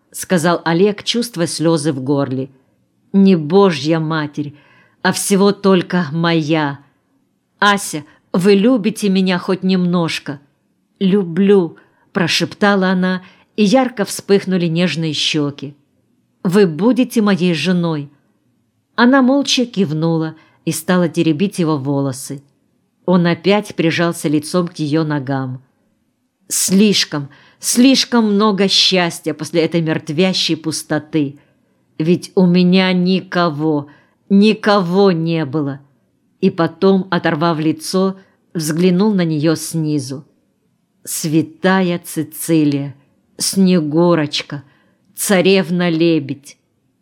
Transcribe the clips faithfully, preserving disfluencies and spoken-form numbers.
— сказал Олег, чувствуя слезы в горле. «Не Божья Матерь, а всего только моя. Ася, вы любите меня хоть немножко?» «Люблю», — прошептала она, и ярко вспыхнули нежные щеки. «Вы будете моей женой?» Она молча кивнула и стала теребить его волосы. Он опять прижался лицом к ее ногам. Слишком, слишком много счастья после этой мертвящей пустоты. Ведь у меня никого, никого не было. И потом, оторвав лицо, взглянул на нее снизу. Святая Цицилия, Снегурочка, царевна-лебедь.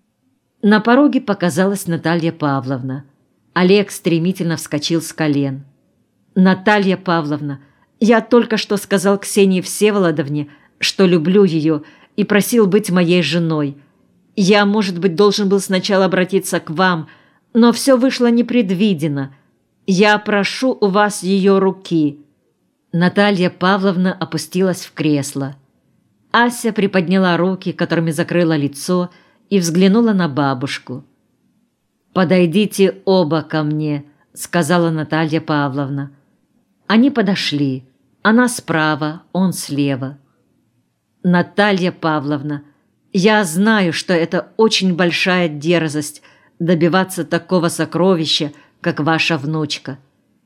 На пороге показалась Наталья Павловна. Олег стремительно вскочил с колен. «Наталья Павловна, я только что сказал Ксении Всеволодовне, что люблю ее и просил быть моей женой. Я, может быть, должен был сначала обратиться к вам, но все вышло непредвиденно. Я прошу у вас ее руки». Наталья Павловна опустилась в кресло. Ася приподняла руки, которыми закрыла лицо, и взглянула на бабушку. «Подойдите оба ко мне», — сказала Наталья Павловна. Они подошли. Она справа, он слева. «Наталья Павловна, я знаю, что это очень большая дерзость добиваться такого сокровища, как ваша внучка.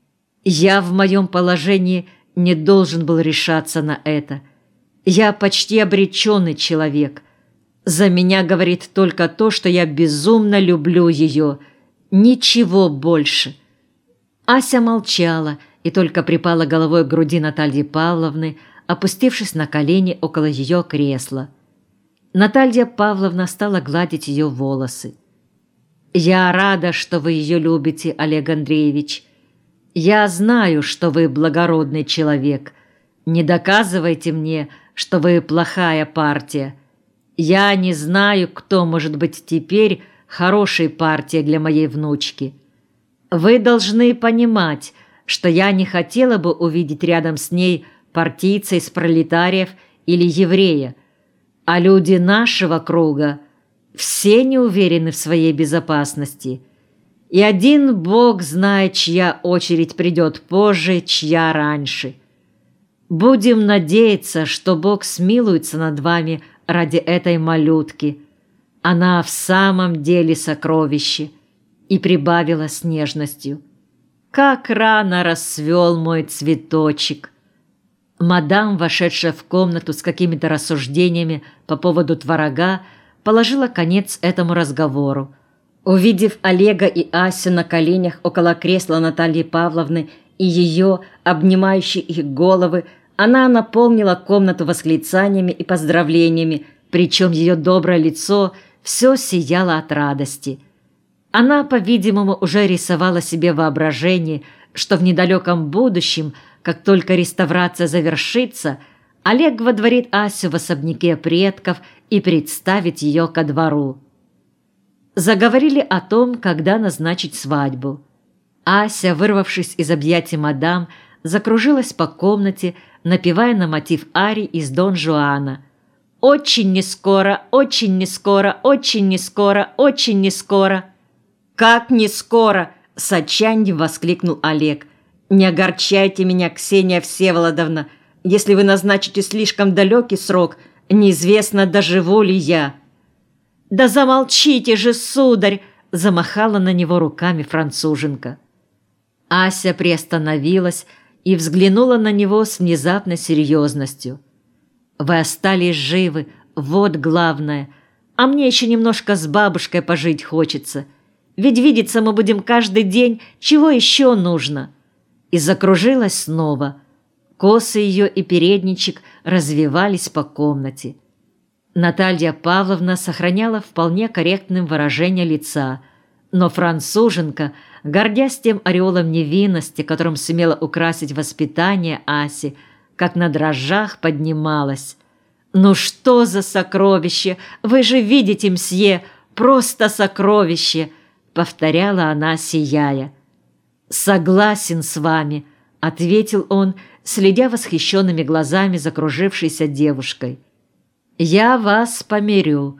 Я в моем положении не должен был решаться на это. Я почти обреченный человек. За меня говорит только то, что я безумно люблю ее. Ничего больше». Ася молчала и только припала головой к груди Натальи Павловны, опустившись на колени около ее кресла. Наталья Павловна стала гладить ее волосы. «Я рада, что вы ее любите, Олег Андреевич. Я знаю, что вы благородный человек. Не доказывайте мне, что вы плохая партия. Я не знаю, кто может быть теперь хорошей партией для моей внучки. Вы должны понимать, что я не хотела бы увидеть рядом с ней партийца из пролетариев или еврея, а люди нашего круга все не уверены в своей безопасности, и один Бог знает, чья очередь придет позже, чья раньше. Будем надеяться, что Бог смилуется над вами ради этой малютки. Она в самом деле сокровище», и прибавила с нежностью. «Как рано расцвел мой цветочек!» Мадам, вошедшая в комнату с какими-то рассуждениями по поводу творога, положила конец этому разговору. Увидев Олега и Асю на коленях около кресла Натальи Павловны и ее, обнимающие их головы, она наполнила комнату восклицаниями и поздравлениями, причем ее доброе лицо все сияло от радости. Она, по-видимому, уже рисовала себе воображение, что в недалеком будущем, как только реставрация завершится, Олег водворит Асю в особняке предков и представит ее ко двору. Заговорили о том, когда назначить свадьбу. Ася, вырвавшись из объятий мадам, закружилась по комнате, напевая на мотив арии из Дон Жуана. «Очень нескоро, очень нескоро, очень нескоро, очень нескоро». «Как не скоро!» – с отчаянием воскликнул Олег. «Не огорчайте меня, Ксения Всеволодовна. Если вы назначите слишком далекий срок, неизвестно, доживу ли я». «Да замолчите же, сударь!» – замахала на него руками француженка. Ася приостановилась и взглянула на него с внезапной серьезностью. «Вы остались живы, вот главное. А мне еще немножко с бабушкой пожить хочется. Ведь видеться мы будем каждый день, чего еще нужно?» И закружилась снова. Косы ее и передничек развивались по комнате. Наталья Павловна сохраняла вполне корректным выражение лица, но француженка, гордясь тем ореолом невинности, которым сумела украсить воспитание Аси, как на дрожжах поднималась. «Ну что за сокровище! Вы же видите, мсье, просто сокровище!» — повторяла она, сияя. «Согласен с вами», — ответил он, следя восхищенными глазами за кружившейся девушкой. Я вас помирю.